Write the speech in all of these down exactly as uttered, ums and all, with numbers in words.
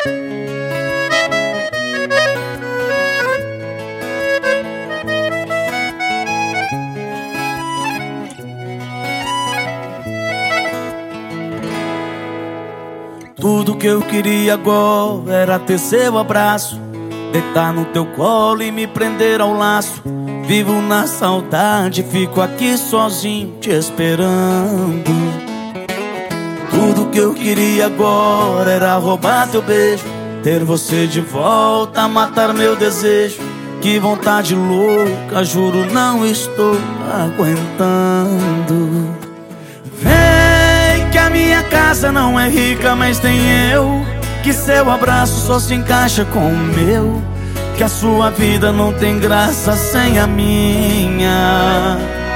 Tudo que eu queria agora era ter seu abraço, deitar no teu colo e me prender ao laço. Vivo na saudade, fico aqui sozinho te esperando. Tudo que eu queria agora era roubar teu beijo, ter você de volta, matar meu desejo. Que vontade louca, juro não estou aguentando. Vem que a minha casa não é rica, mas tem eu. Que seu abraço só se encaixa com o meu. Que a sua vida não tem graça sem a minha.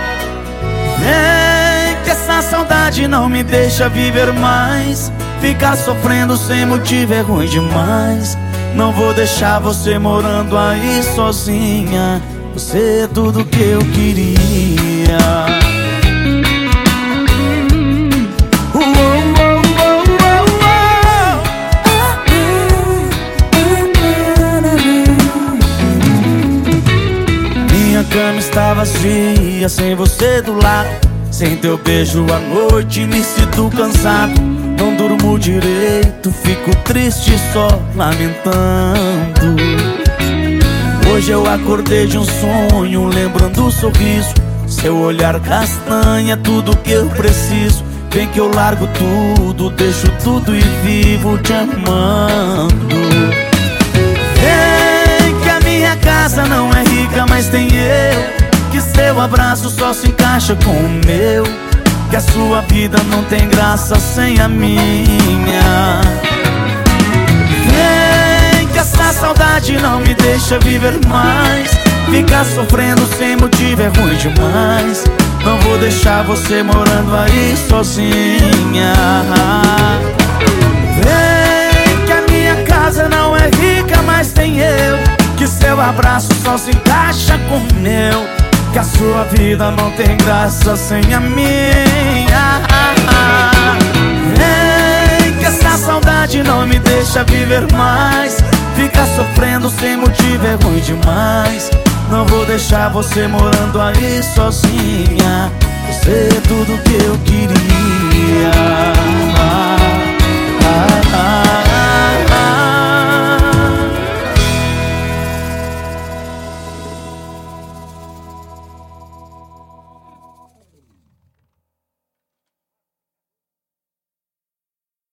Vem que essa saudade não me deixa viver mais. Ficar sofrendo sem motivo é ruim demais. Não vou deixar você morando aí sozinha. Você é tudo que eu queria. Minha cama está vazia, sem você do lado. Sem teu beijo à noite me sinto cansado. Não durmo direito, fico triste só lamentando. Hoje eu acordei de um sonho, lembrando o sorriso. Seu olhar castanha, tudo que eu preciso. Vem que eu largo tudo, deixo tudo e vivo te amando. Vem que a minha casa não é rica, mas tem eu. Que seu abraço só se encaixa com o meu. Que a sua vida não tem graça sem a minha. Vem que essa saudade não me deixa viver mais. Ficar sofrendo sem motivo é ruim demais. Não vou deixar você morando aí sozinha. Vem que a minha casa não é rica, mas tem eu. Que seu abraço só se encaixa com o meu. Que a sua vida não tem graça sem a minha. Vem que essa saudade não me deixa viver mais. Ficar sofrendo sem motivo é ruim demais. Não vou deixar você morando aí sozinha. Você é tudo que eu queria.